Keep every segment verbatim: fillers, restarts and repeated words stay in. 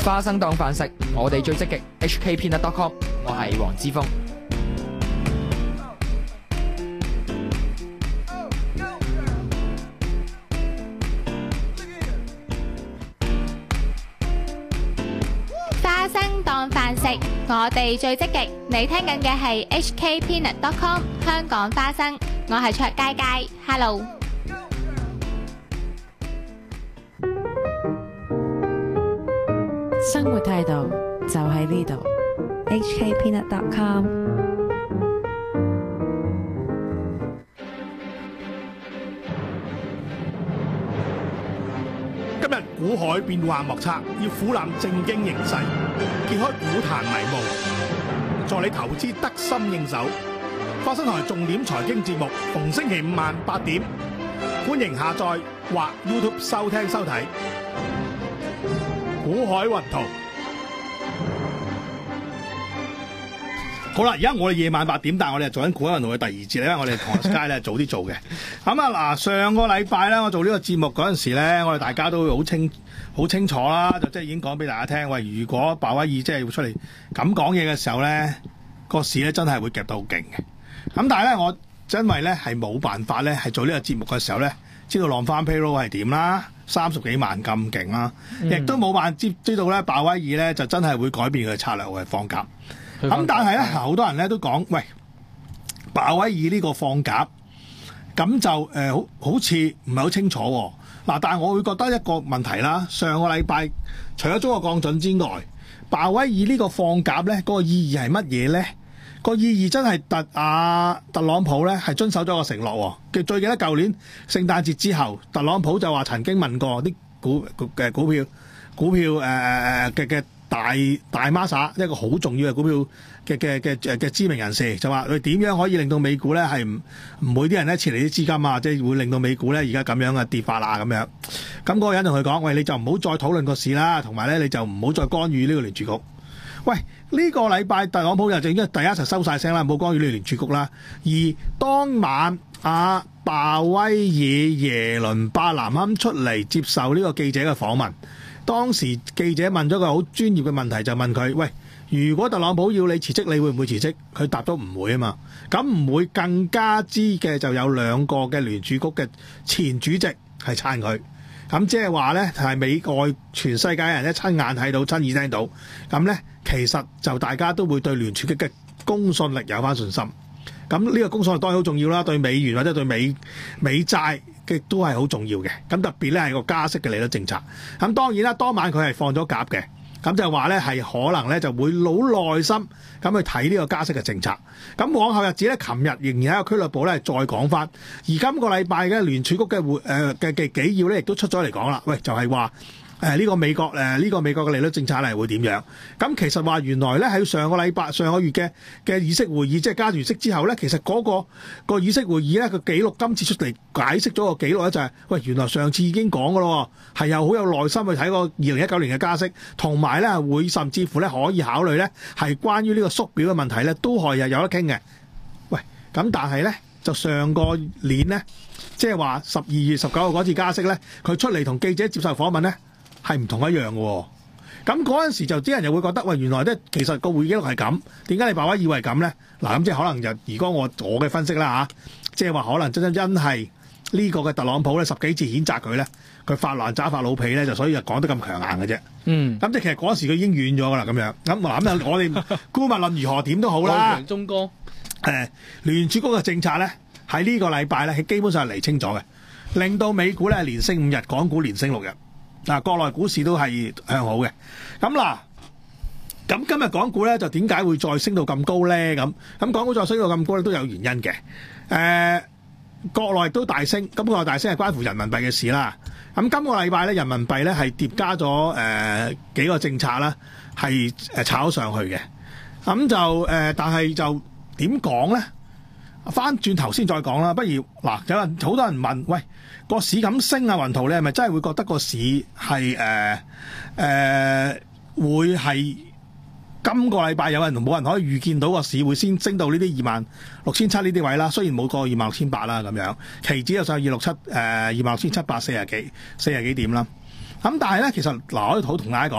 花生當飯食，我哋最積極。H K Peanut dot com， 我係黃之鋒。 花生當飯食，我哋最積極。你聽緊嘅係 H K Peanut dot com 香港花生，我係卓佳佳 ，Hello。 生活態度就喺呢度 H K Peanut dot com。 今日股海變幻莫測，要俯瞰政經形勢，揭開股壇迷霧，助你投資得心應手。花生台重點財經節目，逢星期五晚八點，歡迎下載或 YouTube 收聽收睇。股海雲圖。好啦，而家我哋夜晚八點，但係我哋做緊股海雲圖嘅第二節咧，我哋同 Sky 咧早啲做嘅。咁啊嗱，上個禮拜咧，我做呢個節目嗰陣時咧，我哋大家都好清好清楚啦，就即係已經講俾大家聽，喂，如果鮑威爾即係會出嚟咁講嘢嘅時候咧，個市咧真係會夾到好勁嘅。咁但係咧，我因為咧係冇辦法咧，係做呢個節目嘅時候咧，知道浪翻 payroll 係點啦。三十幾萬咁勁啦，亦都冇辦法知知道咧，鮑威爾咧就真係會改變佢嘅策略嘅放鴿。咁但係咧，好多人咧都講，喂，鮑威爾呢個放鴿，咁就誒、呃、好好似唔係好清楚喎、哦。嗱，但係我會覺得一個問題啦。上個禮拜除咗中國降準之外，鮑威爾呢個放鴿咧，嗰、那個意義係乜嘢咧？個意義真係特啊特朗普咧係遵守咗個承諾喎。佢最記得舊年聖誕節之後，特朗普就話曾經問過啲股嘅股票股票誒誒嘅嘅大大孖沙一個好重要嘅股票嘅嘅嘅誒嘅知名人士，就話佢點樣可以令到美股咧係唔唔會啲人咧撤離啲資金啊，即係會令到美股咧而家咁樣嘅跌法啊咁樣。咁嗰個人同佢講：喂，你就唔好再討論個市啦，同埋咧你就唔好再干預呢個聯儲局。喂，呢、這個禮拜特朗普就應該第一齊收晒聲啦，冇干預呢聯儲局啦。而當晚阿鮑威爾、耶倫、伯南克出嚟接受呢個記者嘅訪問，當時記者問咗個好專業嘅問題，就問佢：喂，如果特朗普要你辭職，你會唔會辭職？佢答咗唔會啊嘛。咁唔會更加知嘅就有兩個嘅聯儲局嘅前主席係撐佢。咁即係話呢，係美外全世界人咧親眼睇到、親耳聽到，咁呢，其實就大家都會對聯儲局嘅公信力有翻信心。咁呢個公信力當然好重要啦，對美元或者對美美債嘅都係好重要嘅。咁特別呢係個加息嘅利率政策。咁當然啦，當晚佢係放咗鴿嘅。咁就話咧係可能咧就會好耐心咁去睇呢個加息嘅政策。咁往後日子咧，琴日仍然喺個俱樂部咧再講翻。而今個禮拜嘅聯儲局嘅會誒嘅嘅紀要咧，亦都出咗嚟講啦。喂，就係話誒呢個美國誒呢、呃這個美國嘅利率政策咧會點樣？咁其實話原來咧喺上個禮拜上個月嘅嘅議息會議，即係加完息之後咧，其實嗰、那個個議息會議咧個記錄今次出嚟解釋咗個記錄咧就係、是、喂原來上次已經講㗎咯，係又好有耐心去睇個二零一九年嘅加息，同埋咧會甚至乎咧可以考慮咧係關於呢個縮表嘅問題咧都係有得傾嘅。喂，咁但係咧就上個年咧，即係話十二月十九號嗰次加息咧，佢出嚟同記者接受訪問咧。係唔同一樣嘅喎，咁嗰陣時就啲人又會覺得，喂，原來咧其實個會議記錄係咁，點解你鮑威爾以為咁咧？嗱，咁即係可能就如果我我嘅分析啦嚇，即係話可能真真因係呢個嘅特朗普咧十幾次譴責佢咧，佢發爛渣發老脾咧，就所以就講得咁強硬嘅啫。嗯，咁即係其實嗰時佢已經軟咗噶啦，咁樣咁嗱咁我哋姑勿論如何點都好啦。 中哥， 誒聯儲局嘅政策咧喺呢個禮拜咧係基本上係釐清咗嘅，令到美股咧連升五日，港股連升六日。嗱，國內股市都係向好嘅。咁嗱，咁今日港股咧就點解會再升到咁高咧？咁咁港股再升到咁高咧都有原因嘅。誒、呃，國內都大升，咁國內大升係關乎人民幣嘅事啦。咁今個禮拜咧，人民幣咧係疊加咗誒、呃、幾個政策啦，係誒炒上去嘅。咁就誒、呃，但係就點講咧？翻轉頭先再講啦，不如嗱，有人好多人問，喂，個市咁升啊，雲圖你係咪真係會覺得個市係誒誒會係今個禮拜有人冇人可以預見到個市會先升到呢啲二萬六千七呢啲位啦？雖然冇過二萬六千八啦咁樣，期指又上二六七誒二萬六千七百四十幾四十幾點啦。咁但係咧，其實嗱，我好同大家講，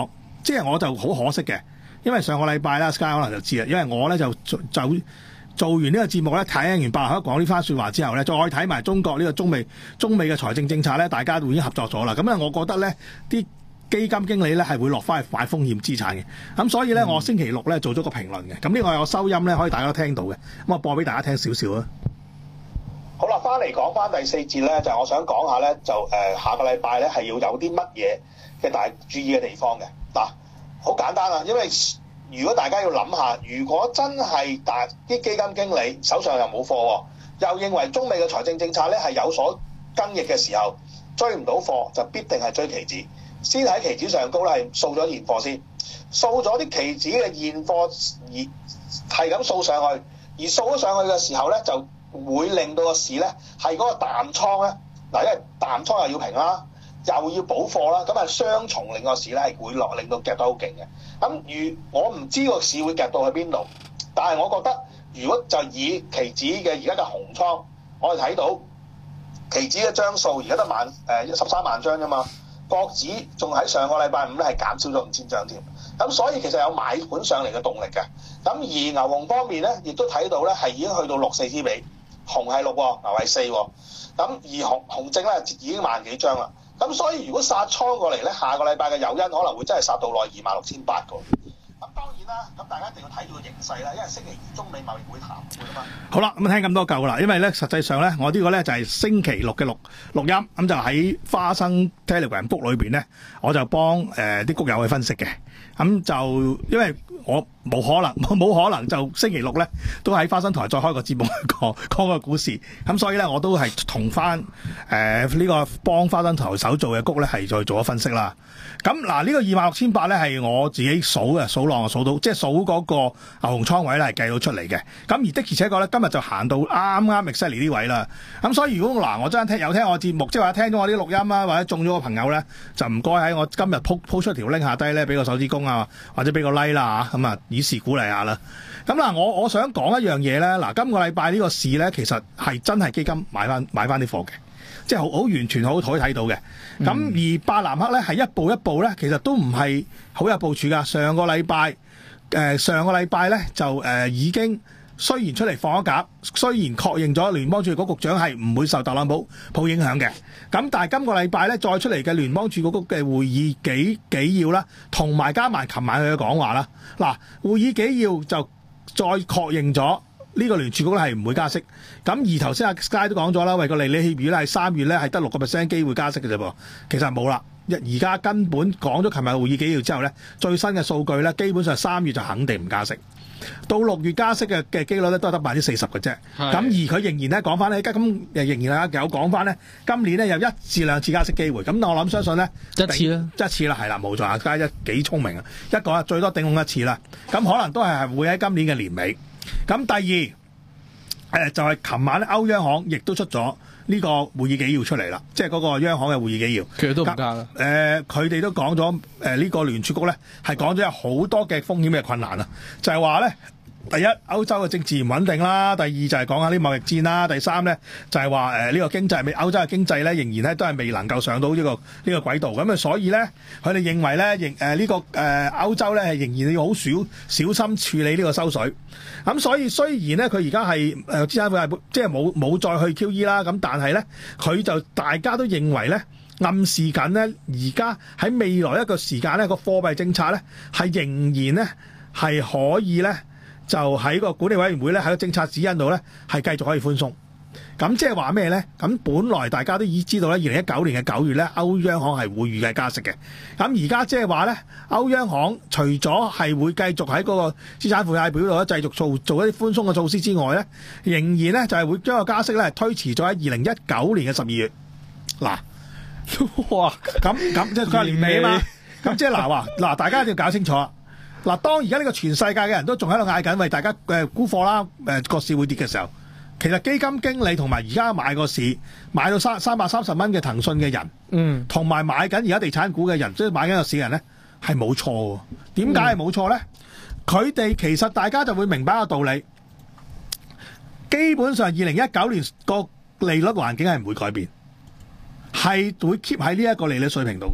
即係我就好可惜嘅，因為上個禮拜啦 Sky 可能就知啦，因為我咧就就做完呢個節目咧，睇完白口講呢番説話之後咧，再睇埋中國呢個中美中美嘅財政政策咧，大家都已經合作咗啦。咁啊，我覺得咧啲基金經理咧係會落翻去買風險資產嘅。咁所以咧，我星期六咧做咗個評論嘅。咁呢個有收音咧，可以大家都聽到嘅。咁我播俾大家聽少少啊。 好啦，翻嚟講翻第四節咧，就係我想講下咧，就誒、呃、下個禮拜咧係要有啲乜嘢嘅大注意嘅地方嘅。嗱，好簡單啦，因為如果大家要諗下，如果真係大啲基金經理手上又冇貨，又認為中美嘅財政政策咧係有所更逆嘅時候，追唔到貨就必定係追期指，先喺期指上高咧係掃咗現貨先，掃咗啲期指嘅現貨而係咁掃上去，而掃咗上去嘅時候咧就會令到個市咧係嗰個淡倉咧，嗱，因為淡倉又要平啦，又要補貨啦，咁係雙重令個市咧係會落，令到夾得好勁嘅。咁如我唔知個市會夾到去邊度，但係我覺得如果就以期指嘅而家嘅紅倉，我哋睇到期指嘅張數而家得萬誒十三萬張啫嘛，國指仲喺上個禮拜五咧係減少咗五千張添，咁所以其實有買盤上嚟嘅動力嘅。咁而牛熊方面咧，亦都睇到咧係已經去到六四之比。紅係六喎，牛係四喎，咁而紅紅證咧已經萬幾張啦，咁所以如果殺倉過嚟咧，下個禮拜嘅誘因可能會真係殺到落二萬六千八個。咁當然啦，咁大家一定要睇住個形勢啦，因為星期二中美貿易會談判啊嘛。好啦， 咁聽咁多夠啦，因為咧實際上咧，我呢個咧就係星期六嘅錄錄音，咁就喺花生 Telegram book 裏邊咧，我就幫誒啲谷友去分析嘅，咁就因為我冇可能冇可能就星期六咧都喺花生台再開個節目去講講個股市，咁所以咧我都係同翻誒呢個幫花生台手做嘅谷咧係再做咗分析啦。咁嗱呢個二萬六千八咧係我自己數嘅，數浪數到即係數嗰個牛熊倉位咧係計到出嚟嘅。咁而的而且確咧今日就行到啱啱 exactly 呢位啦。咁所以如果嗱我真係聽有聽我節目，即係話聽咗我啲錄音啊，或者中咗個朋友咧，就唔該喺我今日 po po 出條 link 下低咧，俾個手指公啊，或者俾個 like 啦嚇，咁啊以示鼓勵下啦。咁嗱我我想講一樣嘢咧，嗱今個禮拜呢個市咧其實係真係基金買翻買翻啲貨嘅。即係好好完全好可以睇到嘅，咁、嗯、而伯南克咧係一步一步咧，其實都唔係好有部署㗎。上個禮拜誒上個禮拜咧就誒、呃、已經雖然出嚟放咗鴿，雖然確認咗聯邦儲備局局長係唔會受特朗普普影響嘅，咁但係今個禮拜咧再出嚟嘅聯邦儲備局嘅會議紀紀要啦，同埋加埋琴晚佢嘅講話啦，嗱會議紀要就再確認咗。呢個聯儲局咧係唔會加息，咁而頭先阿 Sky 都講咗啦，為個利率協議咧係三月咧係得六個 percent 機會加息嘅啫噃，其實冇啦，而家根本講咗琴日會議紀要之後咧，最新嘅數據咧基本上三月就肯定唔加息，到六月加息嘅嘅機率咧都係得百分之四十嘅啫，咁而佢仍然咧講翻咧，咁仍然啊有講翻咧，今年咧有一至兩次加息機會，咁我諗相信咧一次啦， 一次啦，係啦冇錯，阿 Sky 一幾聰明啊，一個最多頂籠一次啦，咁可能都係會喺今年嘅年尾。咁第二，誒、呃、就係、是、琴晚咧歐央行亦都出咗呢個會議紀要出嚟啦，即係嗰個央行嘅會議紀要， 其實都唔加啦。 誒佢哋都講咗，誒呢個聯儲局咧係講咗有好多嘅風險嘅困難啊，就係話咧。第一，歐洲嘅政治唔穩定啦；第二就係講下啲貿易戰啦；第三咧就係話誒呢個經濟，未歐洲嘅經濟咧仍然咧都係未能夠上到呢、這個呢、這個軌道。咁啊，所以咧佢哋認為咧，仍誒呢個誒、呃、歐洲咧係仍然要好小小心處理呢個收水。咁所以雖然咧佢而家係誒資產負債即係冇冇再去 Q E 啦，咁但係咧佢就大家都認為咧暗示緊咧，而家喺未來一個時間咧個貨幣政策咧係仍然咧係可以咧。就喺個管理委員會咧，喺個政策指引度咧，係繼續可以寬鬆。咁即係話咩咧？咁本來大家都已知道咧，二零一九年嘅九月咧，歐央行係會預計加息嘅。咁而家即係話咧，歐央行除咗係會繼續喺嗰個資產負債表度咧，繼續做做一啲寬鬆嘅措施之外咧，仍然咧就係會將個加息咧推遲咗喺二零一九年嘅十二月。嗱，哇！咁咁即係佢係年尾啊嘛。咁即係嗱話嗱，大家一定要搞清楚。嗱，當而家呢個全世界嘅人都仲喺度嗌緊，為大家誒沽貨啦，誒個市會跌嘅時候，其實基金經理同埋而家買個市買到三三百三十蚊嘅騰訊嘅人，嗯，同埋買緊而家地產股嘅人，即係買緊個市嘅人咧，係冇錯喎。點解係冇錯咧？佢哋、嗯、其實大家就會明白一個道理，基本上二零一九年個利率環境係唔會改變，係會 keep 喺呢一個利率水平度。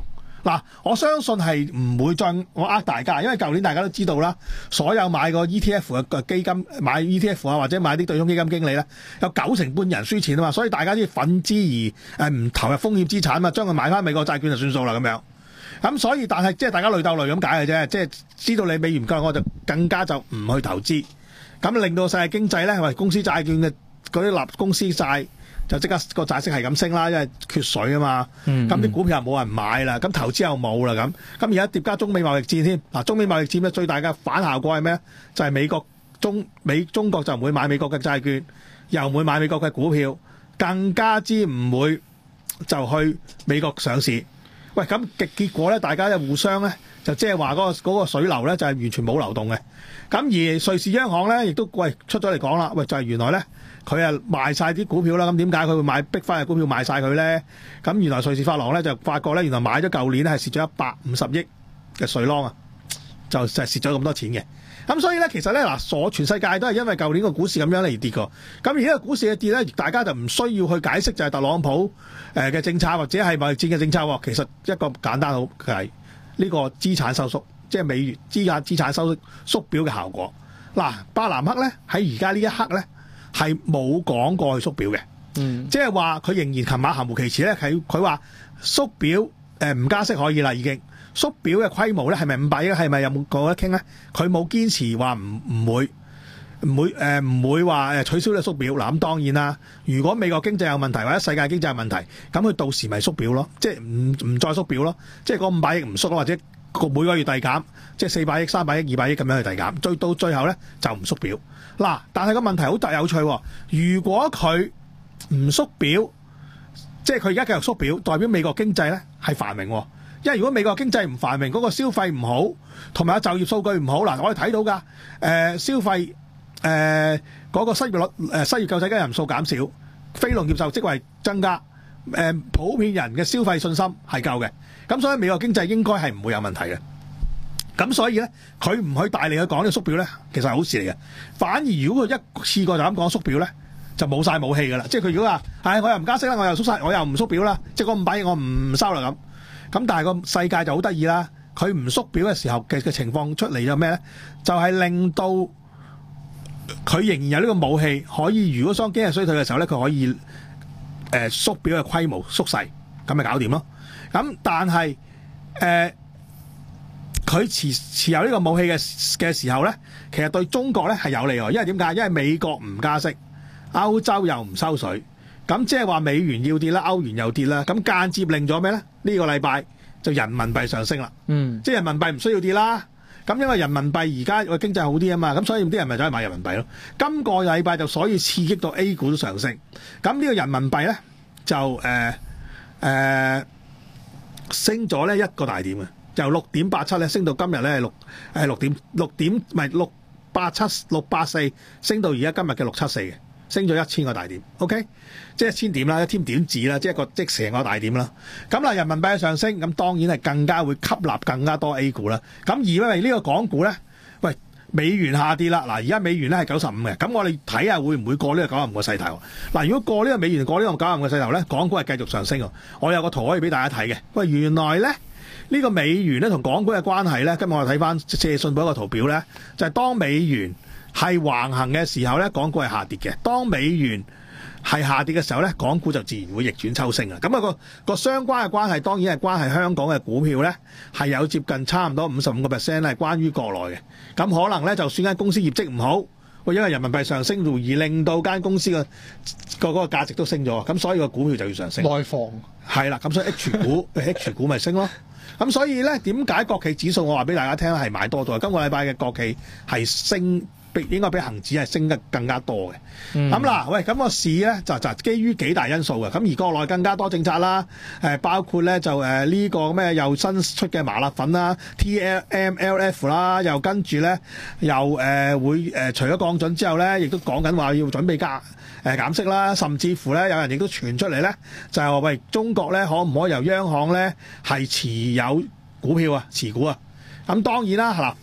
嗱，我相信係唔會再我呃大家，因為舊年大家都知道啦，所有買個 E T F 嘅基金買 E T F 啊，或者買啲對沖基金經理咧，有九成半人輸錢啊嘛，所以大家啲憤之而誒唔投入風險資產啊嘛，將佢買翻美國債券就算數啦咁樣。咁所以但係即係大家累鬥累咁解嘅啫，即係知道你美元唔夠，我就更加就唔去投資，咁令到世界經濟咧，喂公司債券嘅嗰啲立公司債。就即刻個債息係咁升啦，因為缺水啊嘛。咁啲、嗯、股票又冇人買啦，咁投資又冇啦咁。咁而家疊加中美貿易戰添。嗱，中美貿易戰咧最大嘅反效果係咩？就係、是、美國中美中國就唔會買美國嘅債券，又唔會買美國嘅股票，更加之唔會就去美國上市。喂，咁嘅結果咧，大家就互相咧就即係話嗰個嗰個水流咧就係完全冇流動嘅。咁而瑞士央行咧亦都喂出咗嚟講啦，喂就係、是、原來咧。佢啊賣晒啲股票啦，咁點解佢會買逼翻嘅股票賣晒佢咧？咁原來瑞士法郎咧就發覺咧，原來買咗舊年咧係蝕咗一百五十億嘅瑞郎啊，就就係蝕咗咁多錢嘅。咁所以咧，其實咧嗱，所全世界都係因為舊年個股市咁樣嚟跌過。咁而家個股市嘅跌咧，大家就唔需要去解釋就係特朗普誒嘅政策或者係貿易戰嘅政策喎。其實一個簡單好係呢個資產收縮，即係美元資產資產收縮縮表嘅效果。嗱，伯南克咧喺而家呢一刻咧。係冇講過去縮表嘅，嗯，即係話佢仍然琴晚含糊其辭咧。佢佢話縮表誒唔、呃、加息可以啦，已經縮表嘅規模咧係咪五百億？係咪有冇講得傾咧？佢冇堅持話唔唔會唔會誒唔、呃、會話誒取消呢個縮表。嗱咁當然啦，如果美國經濟有問題或者世界經濟有問題，咁佢到時咪縮表咯，即係唔唔再縮表咯，即係嗰五百億唔縮咯，或者個每個月遞減，即係四百億、三百億、二百億咁樣去遞減，最到最後咧就唔縮表。嗱，但係個問題好特有趣喎。如果佢唔縮表，即係佢而家繼續縮表，代表美國經濟咧係繁榮。因為如果美國經濟唔繁榮，嗰個消費唔好，同埋有就業數據唔好，嗱，我哋睇到㗎，誒消費誒嗰個失業率誒失業救濟金人數減少，非農業就職位增加，誒普遍人嘅消費信心係夠嘅，咁所以美國經濟應該係唔會有問題嘅。咁所以咧，佢唔去大力去講呢個縮表咧，其實係好事嚟嘅。反而如果佢一次過就咁講縮表咧，就冇晒武器㗎啦。即係佢如果話，唉、哎，我又唔加息啦，我又縮晒，我又唔縮表啦，即係嗰五百億我唔收啦咁。咁但係個世界就好得意啦，佢唔縮表嘅時候嘅嘅情況出嚟咗咩咧？就係、是、令到佢仍然有呢個武器，可以如果當經濟衰退嘅時候咧，佢可以誒、呃、縮表嘅規模縮細，咁咪搞掂咯。咁但係誒。呃佢持持有呢個武器嘅嘅時候咧，其實對中國咧係有利喎，因為點解？因為美國唔加息，歐洲又唔收水，咁即係話美元要跌啦，歐元又跌啦，咁間接令咗咩咧？呢、這個禮拜就人民幣上升啦，嗯，即係人民幣唔需要跌啦，咁因為人民幣而家個經濟好啲啊嘛，咁所以啲人咪走去買人民幣咯。今個禮拜就所以刺激到 A 股都上升，咁呢個人民幣咧就誒誒、呃呃、升咗咧一個大點嘅。由六點八七咧升到今日咧係六誒六點六點唔係六八七六八四升到而家今日嘅六七四嘅，升咗一千個大點 ，OK， 即係一千點啦，一千點子啦，即係一個即成個大點啦。咁嗱，人民幣上升，咁當然係更加會吸納更加多 A 股啦。咁而因為呢個港股咧，喂美元下跌啦，嗱而家美元咧係九十五嘅，咁我哋睇下會唔會過呢個九十五個勢頭？嗱，如果過呢個美元過呢個九十五個勢頭咧，港股係繼續上升喎。我有個圖可以俾大家睇嘅，喂原來咧。呢個美元咧同港股嘅關係咧，今日我哋睇翻謝信寶一個圖表咧，就係、是、當美元係橫行嘅時候咧，港股係下跌嘅；當美元係下跌嘅時候咧，港股就自然會逆轉抽升啊！咁、那、啊個個相關嘅關係當然係關係香港嘅股票咧，係有接近差唔多五十五個 percent 係關於國內嘅。咁可能咧，就算間公司業績唔好，會因為人民幣上升而令到間公司嘅個嗰個價值都升咗，咁所以個股票就要上升。內房係啦，咁所以 H 股 H 股咪升咯。咁所以咧，點解國企指數我話俾大家聽係買多咗？今個禮拜嘅國企係升，比應該比恒指係升得更加多嘅。咁嗱、嗯，喂，咁個市咧就就基於幾大因素嘅。咁而國內更加多政策啦，誒包括咧就誒呢個咩又新出嘅麻辣粉啦 ，T M L F 啦，又跟住咧又誒會誒除咗降準之後咧，亦都講緊話要準備加。誒減息啦，甚至乎咧有人亦都傳出嚟咧，就係話喂，中國咧可唔可以由央行咧係持有股票啊、持股啊？咁當然啦，嗱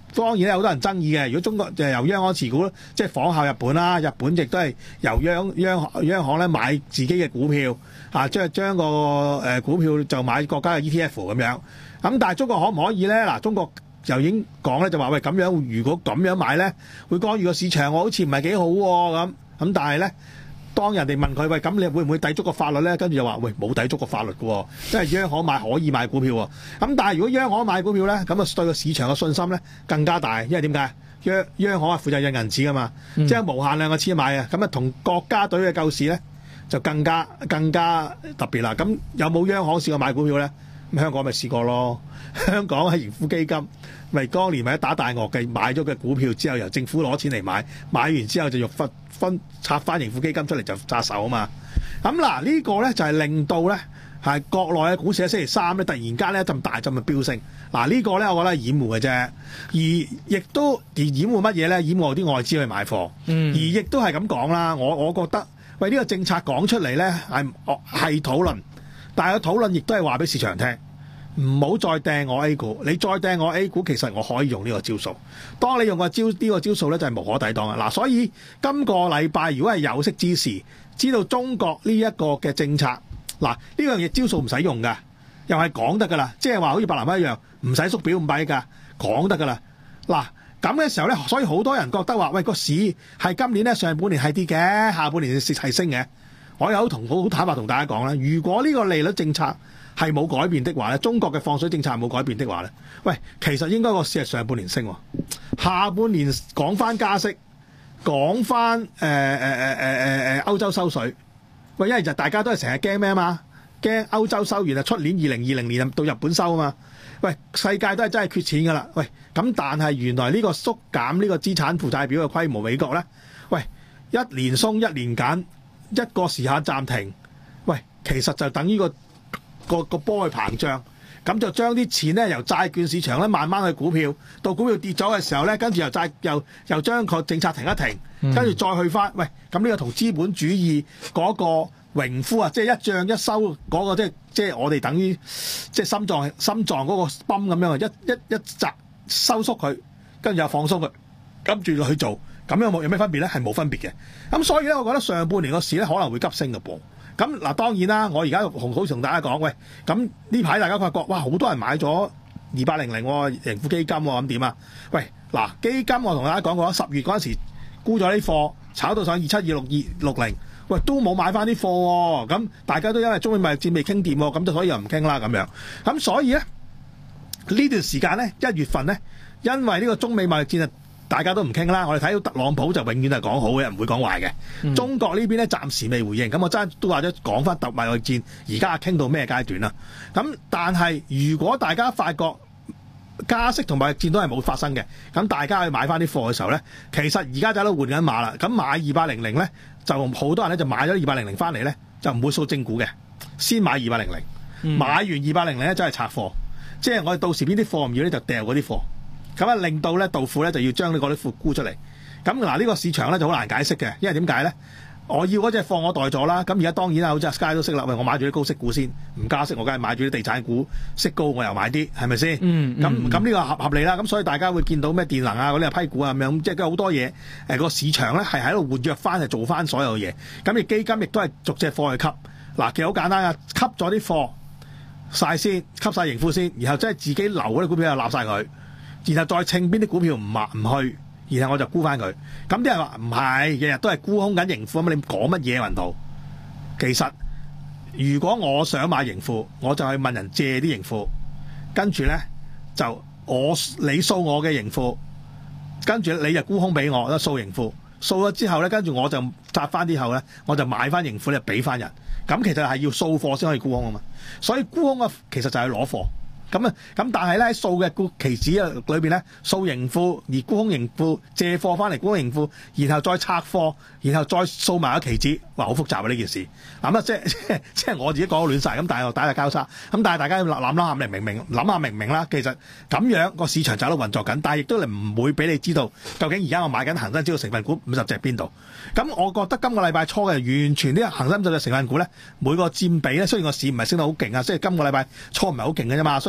當然有好多人爭議嘅。如果中國就由央行持股，即係仿效日本啦，日本亦都係由央央央行咧買自己嘅股票，啊，即係將個誒股票就買國家嘅 E T F 咁樣。咁但係中國可唔可以咧？嗱，中國就已經講咧，就話喂咁樣，如果咁樣買咧，會干預個市場，我好似唔係幾好喎咁。咁但係咧，當人哋問佢喂，咁你會唔會抵觸個法律咧？跟住就話喂，冇抵觸個法律嘅喎，因為央行買可以買股票喎。咁但係如果央行買股票咧，咁啊對個市場嘅信心咧更加大，因為點解？央央行係負責印銀紙噶嘛，嗯、即係無限量嘅錢買啊。咁啊同國家隊嘅救市咧就更加更加特別啦。咁有冇央行試過買股票咧？咁香港咪試過咯。香港係盈富基金，咪當年咪一打大鱷嘅買咗嘅股票之後，由政府攞錢嚟買，買完之後就用分分拆翻盈富基金出嚟就揸手啊嘛。咁嗱呢個咧就係令到咧係國內嘅股市喺星期三咧突然間咧一陣大陣嘅飆升。嗱呢個咧我覺得係掩護嘅啫，而亦都而掩護乜嘢咧？掩護啲外資去買貨，嗯、而亦都係咁講啦。我我覺得喂呢個政策講出嚟咧係係討論，但係個討論亦都係話俾市場聽。唔好再掟我 A 股，你再掟我 A 股，其實我可以用呢個招數。當你用個招呢、呢個招數咧，就係、是、無可抵擋嘅嗱。所以今個禮拜如果係有識之士，知道中國呢一個嘅政策嗱，呢樣嘢招數唔使用㗎，又係講得㗎啦。即係話好似白蘭灣一樣，唔使縮表五百億㗎，講得㗎啦。嗱咁嘅時候咧，所以好多人覺得話喂個市係今年咧上半年係跌嘅，下半年係升嘅。我有同好坦白同大家講啦，如果呢個利率政策係冇改變的話咧，中國嘅放水政策係冇改變的話咧，喂，其實應該個市係上半年升，下半年講翻加息，講翻誒誒誒誒誒誒歐洲收水，喂，因為就大家都係成日驚咩啊嘛，驚歐洲收完啊，出年二零二零年到日本收啊嘛，喂，世界都係真係缺錢㗎啦，喂，咁但係原來呢個縮減呢個資產負債表嘅規模，美國咧，喂，一年鬆一年緊，一個時限暫停，喂，其實就等於個個個波去膨脹，咁就將啲錢咧由債券市場咧慢慢去股票，到股票跌咗嘅時候咧，跟住又債又又將個政策停一停，跟住再去翻，喂，咁呢個同資本主義嗰個榮枯啊，即係一漲一收嗰個，即係即係我哋等於即係心臟心臟嗰個泵咁樣啊，一一一集收縮佢，跟住又放鬆佢，跟住去做，咁樣冇有咩分別咧？係冇分別嘅。咁所以咧，我覺得上半年個市咧可能會急升嘅噃。咁嗱，當然啦，我而家好好同大家講，喂，咁呢排大家發覺，哇，好多人買咗二八零零盈富基金喎，咁點啊？喂，嗱，基金我同大家講過，十月嗰陣時沽咗啲貨，炒到上二七二六二六零，喂，都冇買翻啲貨喎，咁大家都因為中美貿易戰未傾掂喎，咁就所以又唔傾啦咁樣。咁所以咧呢段時間咧，一月份咧，因為呢個中美貿易戰啊，大家都唔傾啦，我哋睇到特朗普就永遠係講好嘅，唔會講壞嘅。嗯、中國呢邊咧暫時未回應，咁我真係都話咗講翻特貿易戰，而家傾到咩階段啦？咁但係如果大家發覺加息同貿易戰都係冇發生嘅，咁大家去買翻啲貨嘅時候咧，其實而家就喺度換緊馬啦。咁買二八零零咧，就好多人咧就買咗二八零零翻嚟咧，就唔會掃正股嘅，先買二八零零，嗯、買完二八零零咧真係拆貨，即係我哋到時邊啲貨唔要咧就掉嗰啲貨。咁啊，令到咧道富咧就要將呢嗰啲貨沽出嚟。咁嗱，呢個市場咧就好難解釋嘅，因為點解咧？我要嗰隻貨我代咗啦。咁而家當然啦，好似阿 Sky 都識啦。喂，我買住啲高息股先，唔加息我梗係買住啲地產股，息高我又買啲，係咪先？嗯。咁咁呢個合合理啦。咁所以大家會見到咩電能啊嗰啲批股啊咁樣，即係好多嘢。誒個市場咧係喺度活躍翻，係做翻所有嘢。咁而基金亦都係逐隻貨去吸。嗱，其實好簡單啊，吸咗啲貨晒先，吸晒盈富先，然後即係自己留嗰啲股票又納晒佢。然後再稱邊啲股票唔買唔去，然後我就沽翻佢。咁啲人話唔係，日日都係沽空緊盈富，咁你講乜嘢雲圖？其實如果我想買盈富，我就去問人借啲盈富，跟住咧就我你掃我嘅盈富，跟住你就沽空俾我，掃盈富，掃咗之後咧，跟住我就紮翻之後咧，我就買翻盈富咧俾翻人。咁其實係要掃貨先可以沽空啊嘛。所以沽空啊，其實就係攞貨。咁啊，咁但係咧喺掃嘅股期指啊裏邊咧，掃盈富而沽空盈富，借貨翻嚟沽空盈富，然後再拆貨，然後再掃埋個期指，哇，好複雜啊呢件事。咁啊，即係即係即係我自己講到亂晒，咁但係又打下交叉。咁但係大家要諗諗下明唔明？諗下明唔明啦？其實咁樣個市場就喺度運作緊，但係亦都唔會俾你知道究竟而家我買緊恒生指數成分股五十隻邊度。咁我覺得今個禮拜初嘅完全呢個恒生指數嘅成分股咧，每個佔比咧，雖然個市唔係升得好勁啊，即係今個禮拜初唔係好勁嘅啫嘛，所以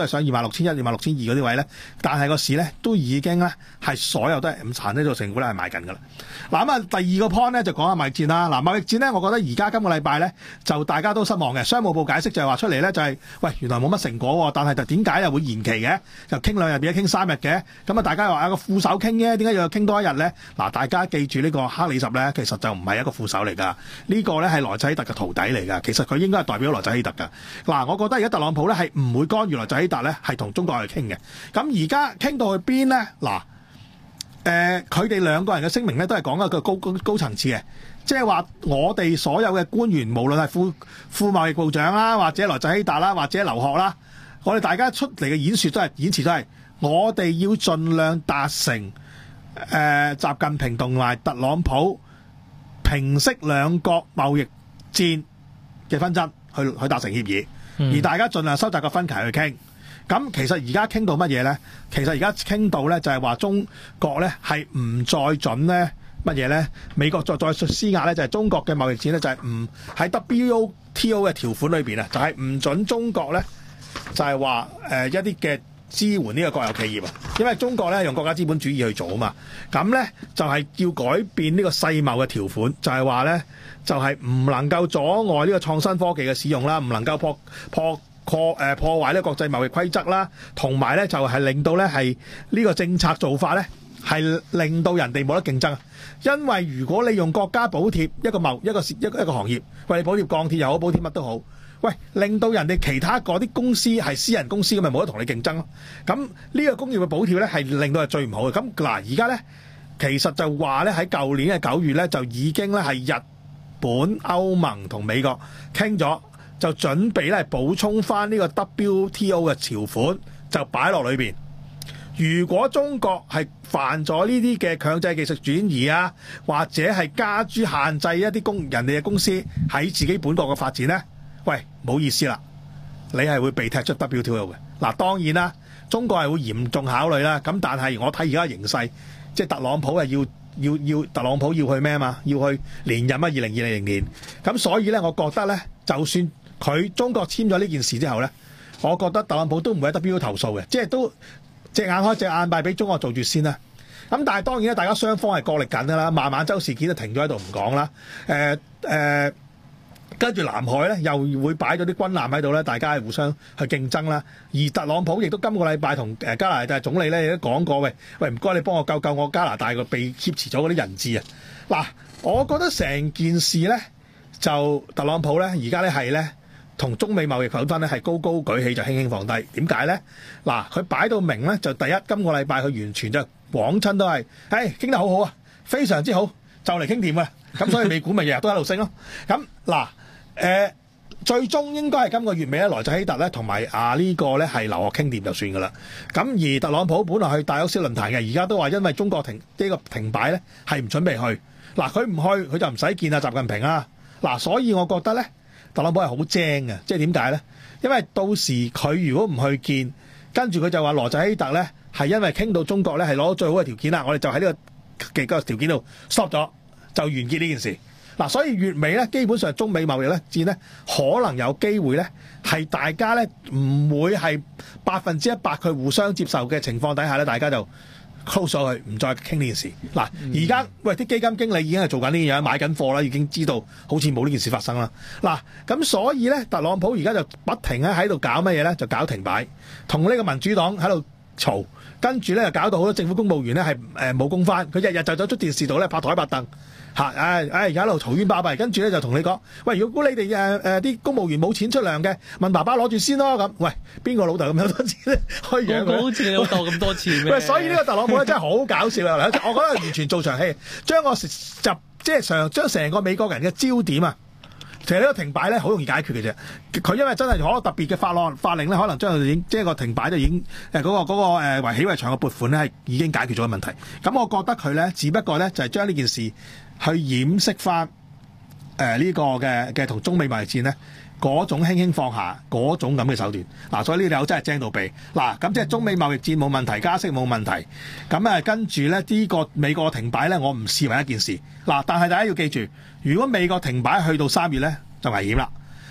上二萬六千一、二萬六千二嗰啲位咧，但係個市咧都已經咧係所有都係咁殘呢度成股咧係買緊㗎啦。嗱咁啊，第二個 point 咧就講下貿易戰啦。嗱，貿易戰咧，我覺得而家今個禮拜咧就大家都失望嘅。商務部解釋就係話出嚟咧就係、是、喂原來冇乜成果喎，但係就點解又會延期嘅？就傾兩日變咗傾三日嘅。咁啊，大家話有個副手傾嘅，點解要傾多一日咧？嗱，大家記住呢個克里什咧，其實就唔係一個副手嚟㗎，呢、這個咧係萊澤希特嘅徒弟嚟㗎。其實佢應該係代表萊澤希特㗎。嗱，我覺得而家特朗普咧係唔會干預萊澤希特咧係同中國去傾嘅。咁而家傾到去邊咧？嗱。誒，佢哋兩個人嘅聲明咧，都係講一個高高高層次嘅，即係話我哋所有嘅官員，無論係副副貿易部長啦，或者萊澤希達啦，或者劉鶴啦，我哋大家出嚟嘅演説都係演詞都係，我哋要盡量達成誒、呃、習近平同埋特朗普平息兩國貿易戰嘅紛爭，去去達成協議，嗯、而大家盡量收窄個分歧去傾。咁其實而家傾到乜嘢咧？其實而家傾到咧就係話中國咧係唔再准咧乜嘢咧？美國再再施壓咧就係中國嘅貿易戰咧就係唔喺 W T O 嘅條款裏邊啊，就係唔准中國咧就係話誒一啲嘅支援呢個國有企業啊，因為中國咧用國家資本主義去做啊嘛。咁咧就係要改變呢個世貿嘅條款，就係話咧就係唔能夠阻礙呢個創新科技嘅使用啦，唔能夠破破。破誒破壞呢個國際貿易規則啦，同埋咧就係令到咧係呢個政策做法咧係令到人哋冇得競爭。因為如果你用國家補貼一個貿一個一個一個行業，喂你補貼鋼鐵又好，補貼乜都好，喂令到人哋其他嗰啲公司係私人公司咁咪冇得同你競爭咯。咁呢個工業嘅補貼咧係令到係最唔好嘅。咁嗱而家咧其實就話咧喺舊年嘅九月咧就已經咧係日本、歐盟同美國傾咗。就準備咧補充翻呢個 W T O 嘅條款，就擺落裏邊。如果中國係犯咗呢啲嘅強制技術轉移啊，或者係加諸限制一啲公人哋嘅公司喺自己本國嘅發展咧，喂，冇意思啦，你係會被踢出 W T O 嘅。嗱，當然啦，中國係會嚴重考慮啦。咁但係我睇而家形勢，即係特朗普係要要要特朗普要去咩嘛？要去連任啊！二零二零年。咁所以咧，我覺得咧，就算佢中國簽咗呢件事之後咧，我覺得特朗普都唔會喺 W T O 投訴嘅，即係都隻眼開隻眼閉俾中國做住先啦。咁但係當然咧，大家雙方係角力緊㗎啦。孟晚舟事件就停咗喺度唔講啦。誒誒，跟住南海咧又會擺咗啲軍艦喺度咧，大家係互相去競爭啦。而特朗普亦都今個禮拜同誒加拿大總理咧亦都講過，喂喂唔該你幫我救救我加拿大個被挾持咗嗰啲人質啊！嗱，我覺得成件事咧就特朗普咧而家咧係咧。同中美貿易糾紛咧係高高舉起就輕輕放低，點解咧？嗱，佢擺到明咧就第一，今個禮拜佢完全就往親都係，誒傾得好好啊，非常之好，就嚟傾掂嘅，咁所以美股咪日日都喺度升咯。咁嗱，誒最終應該係今個月尾咧，萊澤希特咧同埋啊呢個咧係留學傾掂就算噶啦。咁而特朗普本來去大歐斯論壇嘅，而家都話因為中國停呢個停擺咧係唔準備去。嗱，佢唔去佢就唔使見啊習近平啊。嗱，所以我覺得咧。特朗普係好精嘅，即係點解咧？因為到時佢如果唔去見，跟住佢就話萊澤希特咧係因為傾到中國咧係攞到最好嘅條件啦，我哋就喺呢個嘅個條件度 stop 咗，就完結呢件事。嗱，所以月尾咧基本上中美貿易咧戰咧可能有機會咧係大家咧唔會係百分之一百佢互相接受嘅情況底下咧，大家就 close 咗佢，唔再傾呢件事。嗱，而家喂啲基金經理已經係做緊呢樣嘢，買緊貨啦，已經知道好似冇呢件事發生啦。嗱，咁所以咧，特朗普而家就不停咧喺度搞乜嘢咧？就搞停擺，同呢個民主黨喺度嘈，跟住咧就搞到好多政府公務員咧係誒冇工返，佢日日就走出電視度咧拍台拍凳嚇，誒誒而家喺度嘈冤巴閉，跟住咧就同你講，喂，如果你哋誒誒啲公務員冇錢出糧嘅，問爸爸攞住先咯咁。喂，邊個老豆咁有多錢咧？可以養佢？好似你老豆咁多錢咩？喂，所以呢個特朗普咧真係好搞笑啊！我覺得完全做場戲，將個就即係上將成個美國人嘅焦點啊！其實呢個停擺咧好容易解決嘅啫，佢因為真係可能特別嘅法案法令咧，可能將佢已經即係個停擺就已經誒嗰、嗰個嗰、嗰個誒為起為長嘅撥款咧係已經解決咗個問題。咁我覺得佢咧只不過咧就係將呢件事去掩飾翻誒呢個嘅嘅同中美貿易戰咧嗰種輕輕放下嗰種咁嘅手段。嗱、啊，所以呢條友真係精到痹。嗱，咁即係中美貿易戰冇問題，加息冇問題。咁啊跟住咧呢、呢個美國停擺咧，我唔視為一件事。嗱、啊，但係大家要記住。如果美國停擺去到三月咧，就危險啦。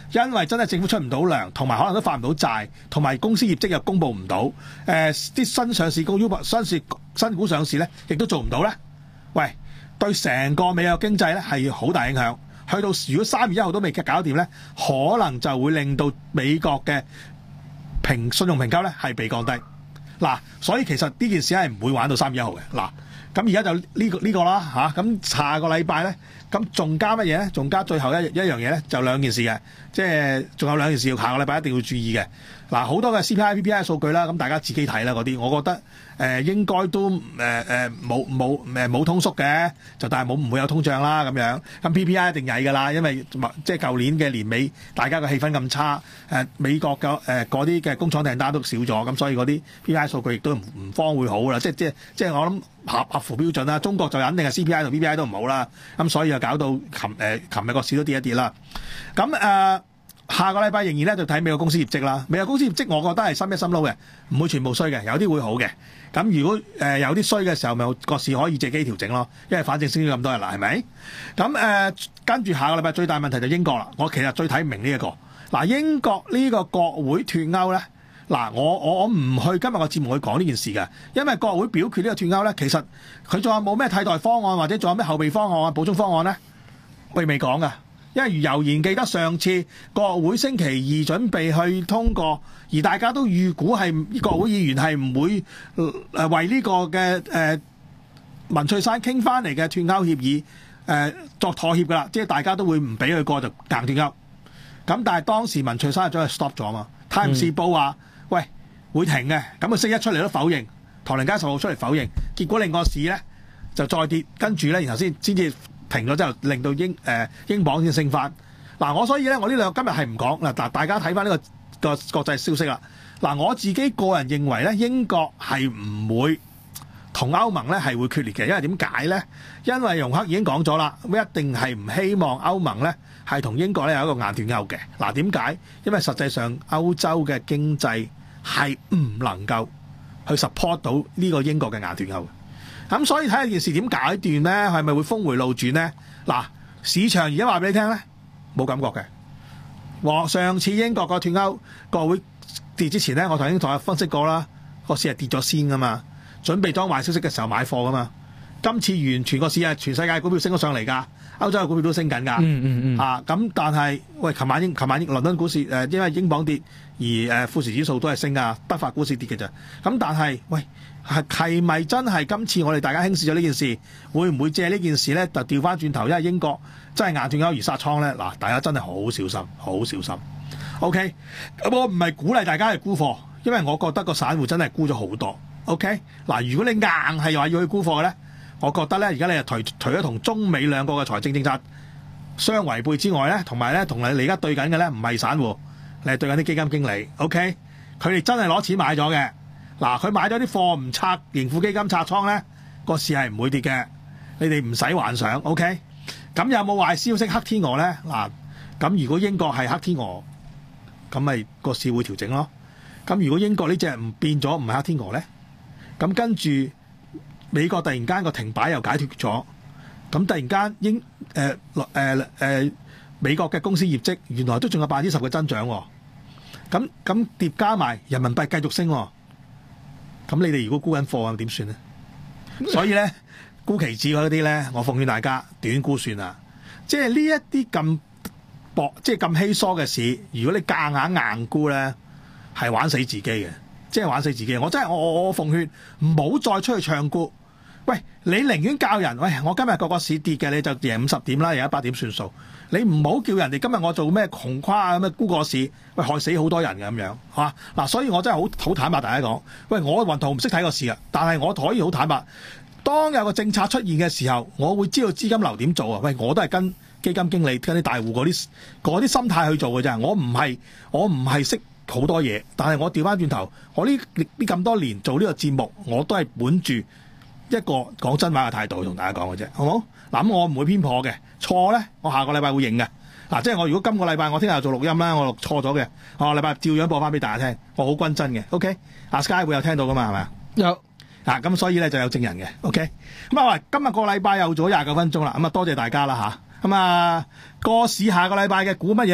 因為真係政府出唔到糧，同埋可能都發唔到債，同埋公司業績又公佈唔到，誒、呃、啲新上市公 U 新市新股上市咧，亦都做唔到咧。喂，對成個美國經濟咧係好大影響。去到如果三月一號都未搞掂咧，可能就會令到美國嘅評信用評級咧係被降低。嗱，所以其實呢件事係唔會玩到三月一號嘅。嗱，咁而家就呢、呢個呢、呢個啦嚇，咁、啊、下個禮拜咧，咁仲加乜嘢咧？仲加最後一一樣嘢咧，就兩件事嘅，即係仲有兩件事要下個禮拜一定要注意嘅。嗱，好多嘅 C P I、P P I 數據啦，咁大家自己睇啦嗰啲，我覺得誒、呃、應該都誒誒冇冇誒冇通縮嘅，就但係冇唔會有通脹啦咁樣。咁 P P I 一定曳㗎啦，因為即係舊年嘅年尾大家嘅氣氛咁差，誒、呃、美國嘅誒嗰啲嘅工廠訂單都少咗，咁所以嗰啲 P P I 數據亦都唔唔方會好啦。即係即係即係我諗合合乎標準啦。中國就肯定係 C P I 同 P P I 都唔好啦，咁所以就搞到琴誒琴日個市都跌一跌啦。咁誒。呃下個禮拜仍然咧就睇美國公司業績啦。美國公司業績我覺得係深一深撈嘅，唔會全部衰嘅，有啲會好嘅。咁如果誒、呃、有啲衰嘅時候，咪個市可以借機調整咯。因為反正升咗咁多日啦，係咪？咁誒跟住下個禮拜最大問題就英國啦。我其實最睇唔明呢、這、一個嗱，英國呢個國會脫歐咧嗱，我我我唔去今日個節目去講呢件事嘅，因為國會表決呢個脫歐咧，其實佢仲有冇咩替代方案或者仲有咩後備方案、補充方案咧？我哋未講噶。因為如猶然記得上次國會星期二準備去通過，而大家都預估係國會議員係唔會誒為呢個嘅誒、呃、文翠珊傾翻嚟嘅脫歐協議誒、呃、作妥協㗎啦，即係大家都會唔俾佢過就硬脫歐。咁但係當時文翠珊係將佢 stop 咗嘛，《泰晤士報》話喂會停嘅，咁佢星期一出嚟都否認，唐寧街十號出嚟否認，結果令個市咧就再跌，跟住咧然後先先至。停咗之後，令到英誒、呃、英鎊先升翻。嗱，我所以咧，我呢兩今日係唔講嗱。嗱，大家睇翻呢個個國際消息啦。嗱，我自己個人認為咧，英國係唔會同歐盟咧係會決裂嘅，因為點解咧？因為容克已經講咗啦，一定係唔希望歐盟咧係同英國咧有一個硬脫歐嘅。嗱，點解？因為實際上歐洲嘅經濟係唔能夠去 support 到呢個英國嘅硬脫歐。咁所以睇下件事點解斷咧，係咪會峰回路轉咧？嗱，市場而家話俾你聽咧，冇感覺嘅。話上次英國個脫歐國會跌之前咧，我頭先同佢分析過啦，個市係跌咗先噶嘛，準備當壞消息嘅時候買貨噶嘛。今次完全個市係全世界股票升咗上嚟㗎，歐洲嘅股票都升緊㗎。嗯嗯嗯。啊，咁但係喂，琴晚英琴晚英倫敦股市誒、呃，因為英鎊跌而誒、呃、富時指數都係升㗎，德法股市跌嘅啫。咁但係喂。係係咪真係今次我哋大家輕視咗呢件事？會唔會借呢件事咧就調翻轉頭？因為英國真係硬脫歐而殺倉咧。嗱，大家真係好小心，好小心。OK，咁我唔係鼓勵大家去沽貨，因為我覺得個散戶真係沽咗好多。OK，嗱，如果你硬係話要去沽貨嘅咧，我覺得咧而家你係除除咗同中美兩個嘅財政政策相違背之外咧，同埋咧同你你而家對緊嘅咧唔係散戶，你係對緊啲基金經理。OK，佢哋真係攞錢買咗嘅。嗱，佢買咗啲貨唔拆盈富基金拆倉咧，個市係唔會跌嘅。你哋唔使幻想 ，OK？咁有冇壞消息黑天鵝咧？嗱，咁如果英國係黑天鵝，咁咪個市會調整咯。咁如果英國呢隻唔變咗唔係黑天鵝咧，咁跟住美國突然間個停擺又解脫咗，咁突然間英誒誒誒美國嘅公司業績原來都仲有百分之十嘅增長喎。咁咁疊加埋人民幣繼續升喎。咁你哋如果沽緊貨啊，點算咧？所以咧，沽期指嗰啲咧，我奉勸大家短沽算啦。即係呢一啲咁薄，即係咁稀疏嘅市，如果你夾硬硬沽咧，係玩死自己嘅，即係玩死自己。我真係我我我奉勸唔好再出去唱沽。喂，你寧願教人，喂，我今日個個市跌嘅，你就贏五十點啦，贏一百點算數。你唔好叫人哋今日我做咩窮誇啊，咩沽個市，喂，害死好多人嘅咁樣，係嘛？嗱，所以我真係好好坦白大家講，喂，我運途唔識睇個市啊，但係我可以好坦白，當有個政策出現嘅時候，我會知道資金流點做啊。喂，我都係跟基金經理跟啲大戶嗰啲嗰啲心態去做嘅啫。我唔係我唔係識好多嘢，但係我調翻轉頭，我呢呢咁多年做呢個節目，我都係本住一個講真話嘅態度同大家講嘅啫，好冇？嗱，咁我唔會偏頗嘅，錯咧我下個禮拜會認嘅。嗱，即係我如果今個禮拜我聽日做錄音啦，我錄錯咗嘅，下個禮拜照樣播翻俾大家聽，我好均真嘅。OK，阿 Sky 會有聽到噶嘛？係咪啊？有。嗱，咁所以咧就有證人嘅。OK，咁啊，今日個禮拜又做咗廿九分鐘啦，咁啊多謝大家啦吓。咁啊，個市下個禮拜嘅估乜嘢咧？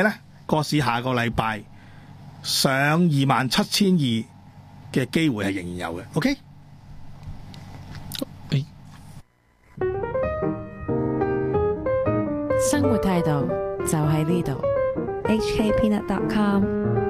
個市下個禮拜上二萬七千二嘅機會係仍然有嘅。OK， 生活態度就喺呢度。 H K peanut dot com